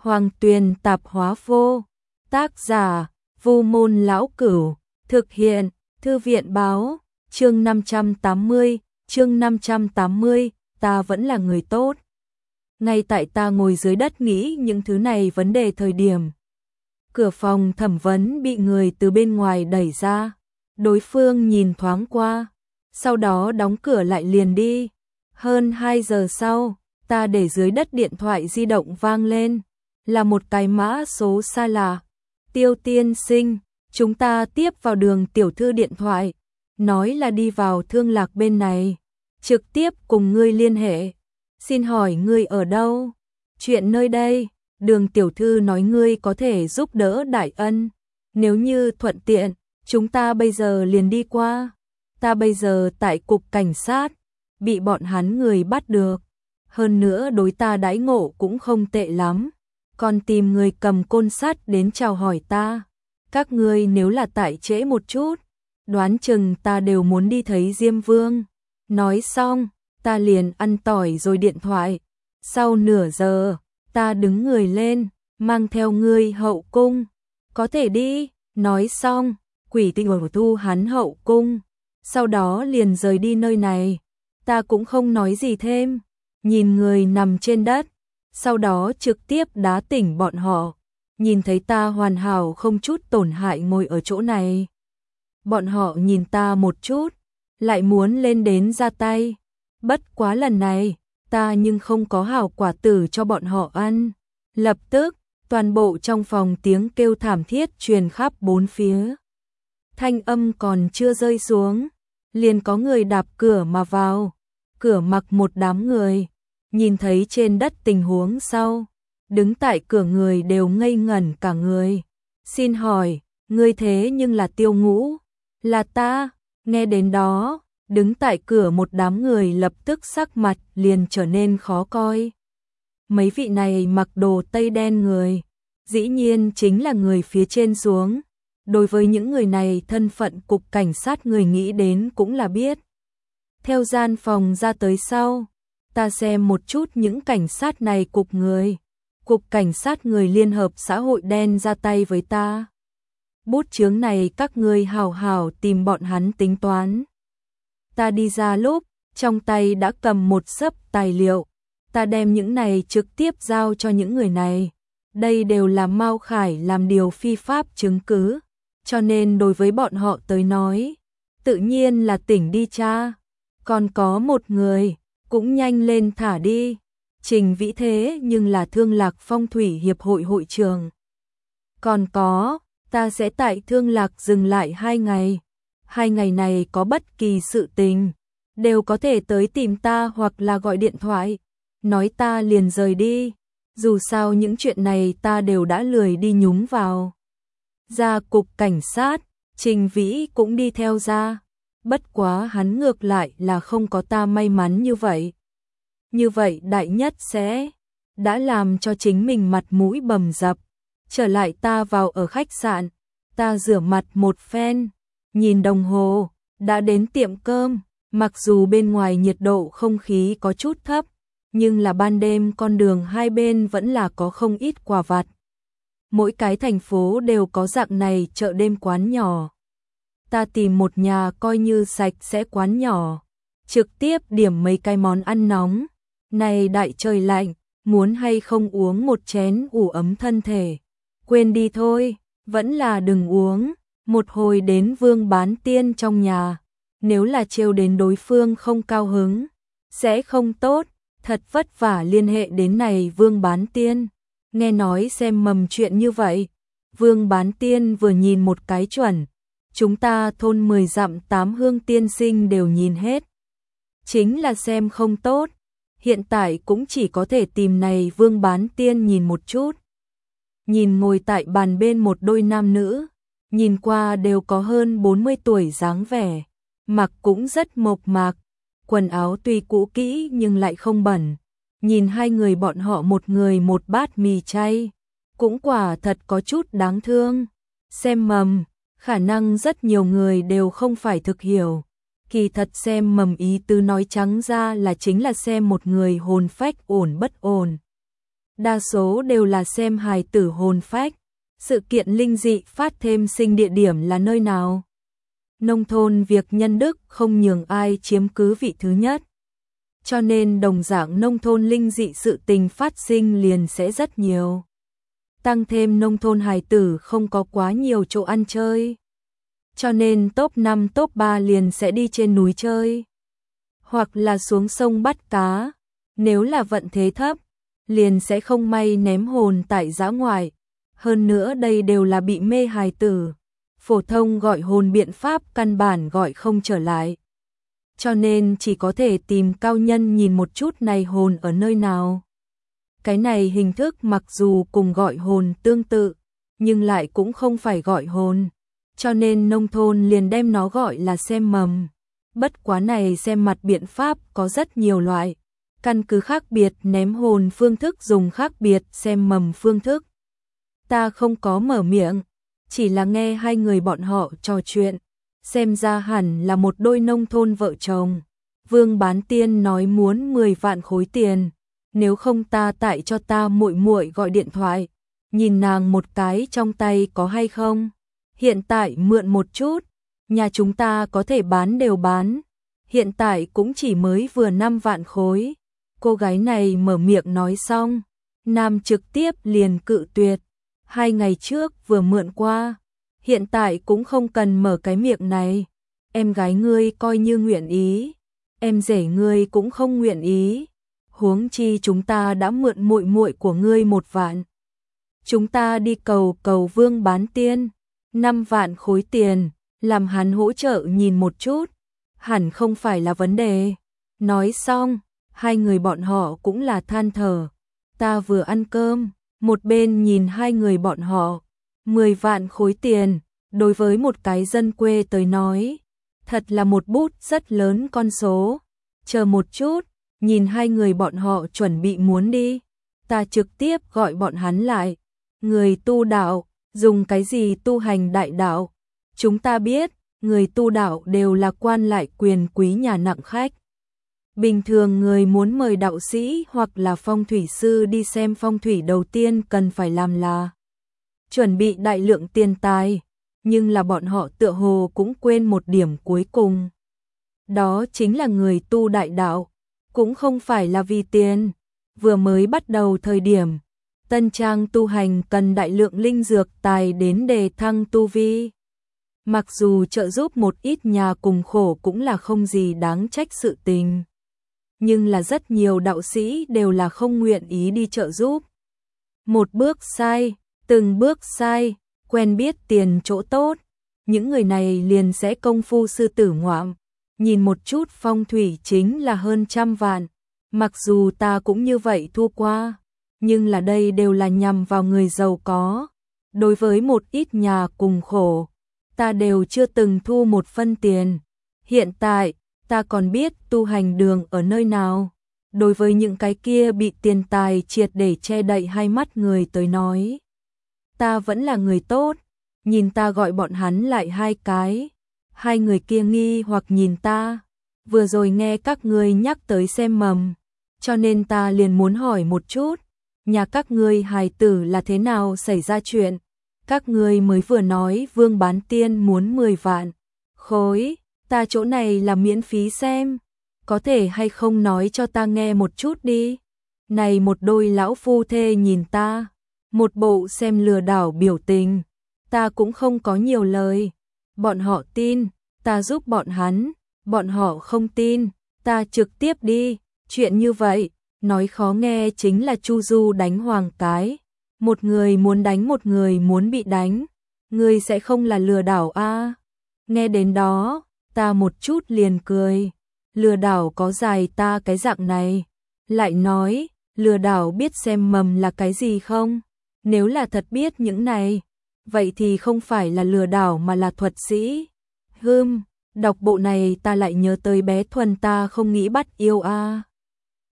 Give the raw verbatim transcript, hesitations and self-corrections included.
Hoàng Tuyền Tạp Hóa Vô. Tác giả: Vu Môn Lão Cửu. Thực hiện: Thư viện Báo. Chương năm trăm tám mươi, chương năm trăm tám mươi, ta vẫn là người tốt. Ngay tại ta ngồi dưới đất nghĩ những thứ này vấn đề thời điểm, cửa phòng thẩm vấn bị người từ bên ngoài đẩy ra. Đối phương nhìn thoáng qua, sau đó đóng cửa lại liền đi. Hơn hai giờ sau, ta để dưới đất điện thoại di động vang lên, là một cái mã số xa lạ. Tiêu tiên sinh, chúng ta tiếp vào đường tiểu thư điện thoại, nói là đi vào Thương Lạc bên này, trực tiếp cùng ngươi liên hệ. Xin hỏi ngươi ở đâu? Chuyện nơi đây, Đường tiểu thư nói ngươi có thể giúp đỡ đại ân, nếu như thuận tiện, chúng ta bây giờ liền đi qua. Ta bây giờ tại cục cảnh sát, bị bọn hắn người bắt được, hơn nữa đối ta đãi ngộ cũng không tệ lắm, còn tìm người cầm côn sắt đến chào hỏi ta. Các ngươi nếu là tại trễ một chút, đoán chừng ta đều muốn đi thấy Diêm Vương. Nói xong, ta liền ăn tỏi rồi điện thoại. Sau nửa giờ, ta đứng người lên, mang theo ngươi hậu cung. Có thể đi. Nói xong, quỷ tinh ở thu hắn hậu cung, sau đó liền rời đi nơi này. Ta cũng không nói gì thêm, nhìn người nằm trên đất, sau đó trực tiếp đá tỉnh bọn họ. Nhìn thấy ta hoàn hảo không chút tổn hại ngồi ở chỗ này, bọn họ nhìn ta một chút, lại muốn lên đến ra tay. Bất quá lần này, ta nhưng không có hảo quả tử cho bọn họ ăn. Lập tức, toàn bộ trong phòng tiếng kêu thảm thiết truyền khắp bốn phía. Thanh âm còn chưa rơi xuống, liền có người đạp cửa mà vào. Cửa mặc một đám người, nhìn thấy trên đất tình huống sau, đứng tại cửa người đều ngây ngẩn cả người. Xin hỏi, ngươi thế nhưng là Tiêu Ngũ? Là ta. Nghe đến đó, đứng tại cửa một đám người lập tức sắc mặt liền trở nên khó coi. Mấy vị này mặc đồ tây đen người, dĩ nhiên chính là người phía trên xuống. Đối với những người này thân phận cục cảnh sát người nghĩ đến cũng là biết. Theo gian phòng ra tới sau, ta xem một chút những cảnh sát này cục người. Cục cảnh sát người Liên hợp xã hội đen ra tay với ta. Bút chướng này các ngươi hào hào tìm bọn hắn tính toán. Ta đi ra lúc, trong tay đã cầm một xấp tài liệu. Ta đem những này trực tiếp giao cho những người này. Đây đều là Mao Khải làm điều phi pháp chứng cứ, cho nên đối với bọn họ tới nói, tự nhiên là tỉnh đi cha. Còn có một người, cũng nhanh lên thả đi. Trình Vĩ thế nhưng là Thương Lạc Phong Thủy Hiệp hội hội trưởng. Còn có, ta sẽ tại Thương Lạc dừng lại hai ngày. Hai ngày này có bất kỳ sự tình, đều có thể tới tìm ta hoặc là gọi điện thoại. Nói ta liền rời đi. Dù sao những chuyện này ta đều đã lười đi nhúng vào. Ra cục cảnh sát, Trình Vĩ cũng đi theo ra. Bất quá hắn ngược lại là không có ta may mắn như vậy. Như vậy đại nhất sẽ đã làm cho chính mình mặt mũi bầm dập. Trở lại ta vào ở khách sạn, ta rửa mặt một phen, nhìn đồng hồ, đã đến tiệm cơm. Mặc dù bên ngoài nhiệt độ không khí có chút thấp, nhưng là ban đêm con đường hai bên vẫn là có không ít quà vặt. Mỗi cái thành phố đều có dạng này chợ đêm quán nhỏ. Ta tìm một nhà coi như sạch sẽ quán nhỏ, trực tiếp điểm mấy cái món ăn nóng. Này đại trời lạnh, muốn hay không uống một chén ủ ấm thân thể. Quên đi thôi, vẫn là đừng uống. Một hồi đến Vương Bán Tiên trong nhà, nếu là trêu đến đối phương không cao hứng, sẽ không tốt. Thật vất vả liên hệ đến này Vương Bán Tiên, nghe nói xem mầm chuyện như vậy. Vương Bán Tiên vừa nhìn một cái chuẩn, chúng ta thôn mười dặm tám hương tiên sinh đều nhìn hết. Chính là xem không tốt, hiện tại cũng chỉ có thể tìm này Vương Bán Tiên nhìn một chút. Nhìn ngồi tại bàn bên một đôi nam nữ, nhìn qua đều có hơn bốn mươi tuổi dáng vẻ, mặc cũng rất mộc mạc. Quần áo tuy cũ kỹ nhưng lại không bẩn. Nhìn hai người bọn họ một người một bát mì chay, cũng quả thật có chút đáng thương. Xem mầm, khả năng rất nhiều người đều không phải thực hiểu. Kỳ thật xem mầm ý tứ nói trắng ra là chính là xem một người hồn phách ổn bất ổn. đa số đều là xem hài tử hồn phách. Sự kiện linh dị phát thêm sinh địa điểm là nơi nào? Nông thôn việc nhân đức không nhường ai chiếm cứ vị thứ nhất. Cho nên đồng dạng nông thôn linh dị sự tình phát sinh liền sẽ rất nhiều. Tăng thêm nông thôn hài tử không có quá nhiều chỗ ăn chơi. Cho nên top năm top ba liền sẽ đi trên núi chơi. Hoặc là xuống sông bắt cá. Nếu là vận thế thấp, liền sẽ không may ném hồn tại dã ngoại. Hơn nữa đây đều là bị mê hài tử. Phổ thông gọi hồn biện pháp căn bản gọi không trở lại. Cho nên chỉ có thể tìm cao nhân nhìn một chút này hồn ở nơi nào. Cái này hình thức mặc dù cùng gọi hồn tương tự, nhưng lại cũng không phải gọi hồn. Cho nên nông thôn liền đem nó gọi là xem mầm. Bất quá này xem mặt biện pháp có rất nhiều loại. Căn cứ khác biệt ném hồn phương thức dùng khác biệt xem mầm phương thức. Ta không có mở miệng, chỉ là nghe hai người bọn họ trò chuyện. Xem ra hẳn là một đôi nông thôn vợ chồng. Vương Bán Tiên nói muốn mười vạn khối tiền. Nếu không ta tại cho ta muội muội gọi điện thoại. Nhìn nàng một cái trong tay có hay không? Hiện tại mượn một chút. Nhà chúng ta có thể bán đều bán. Hiện tại cũng chỉ mới vừa năm vạn khối. Cô gái này mở miệng nói xong. Nam trực tiếp liền cự tuyệt. Hai ngày trước vừa mượn qua. Hiện tại cũng không cần mở cái miệng này. Em gái ngươi coi như nguyện ý. Em rể ngươi cũng không nguyện ý. Huống chi chúng ta đã mượn muội muội của ngươi một vạn. Chúng ta đi cầu cầu Vương Bán Tiên. Năm vạn khối tiền. Làm hắn hỗ trợ nhìn một chút. Hẳn không phải là vấn đề. Nói xong, hai người bọn họ cũng là than thở. Ta vừa ăn cơm, một bên nhìn hai người bọn họ. Mười vạn khối tiền, đối với một cái dân quê tới nói, thật là một bút rất lớn con số. Chờ một chút, nhìn hai người bọn họ chuẩn bị muốn đi. Ta trực tiếp gọi bọn hắn lại. Người tu đạo, dùng cái gì tu hành đại đạo? Chúng ta biết, người tu đạo đều là quan lại quyền quý nhà nặng khách. Bình thường người muốn mời đạo sĩ hoặc là phong thủy sư đi xem phong thủy đầu tiên cần phải làm là chuẩn bị đại lượng tiền tài, nhưng là bọn họ tựa hồ cũng quên một điểm cuối cùng. Đó chính là người tu đại đạo, cũng không phải là vì tiền. Vừa mới bắt đầu thời điểm, tân trang tu hành cần đại lượng linh dược tài đến đề thăng tu vi. Mặc dù trợ giúp một ít nhà cùng khổ cũng là không gì đáng trách sự tình. Nhưng là rất nhiều đạo sĩ đều là không nguyện ý đi trợ giúp. Một bước sai, từng bước sai, quen biết tiền chỗ tốt. Những người này liền sẽ công phu sư tử ngoạm. Nhìn một chút phong thủy chính là hơn trăm vạn. Mặc dù ta cũng như vậy thua qua. Nhưng là đây đều là nhằm vào người giàu có. Đối với một ít nhà cùng khổ, ta đều chưa từng thu một phân tiền. Hiện tại, ta còn biết tu hành đường ở nơi nào. Đối với những cái kia bị tiền tài triệt để che đậy hai mắt người tới nói. Ta vẫn là người tốt. Nhìn ta gọi bọn hắn lại hai cái. Hai người kia nghi hoặc nhìn ta. Vừa rồi nghe các ngươi nhắc tới xem mầm. Cho nên ta liền muốn hỏi một chút. Nhà các ngươi hài tử là thế nào xảy ra chuyện? Các ngươi mới vừa nói Vương Bán Tiên muốn mười vạn khối. Ta chỗ này là miễn phí xem. Có thể hay không nói cho ta nghe một chút đi. Này một đôi lão phu thê nhìn ta. Một bộ xem lừa đảo biểu tình. Ta cũng không có nhiều lời. Bọn họ tin, ta giúp bọn hắn. Bọn họ không tin, ta trực tiếp đi. Chuyện như vậy, nói khó nghe chính là Chu Du đánh Hoàng cái. Một người muốn đánh một người muốn bị đánh. Người sẽ không là lừa đảo a? À? Nghe đến đó, ta một chút liền cười. Lừa đảo có dài ta cái dạng này. Lại nói, lừa đảo biết xem mầm là cái gì không? Nếu là thật biết những này, vậy thì không phải là lừa đảo mà là thuật sĩ. Hừm, đọc bộ này ta lại nhớ tới bé Thuần ta không nghĩ bắt yêu a. À.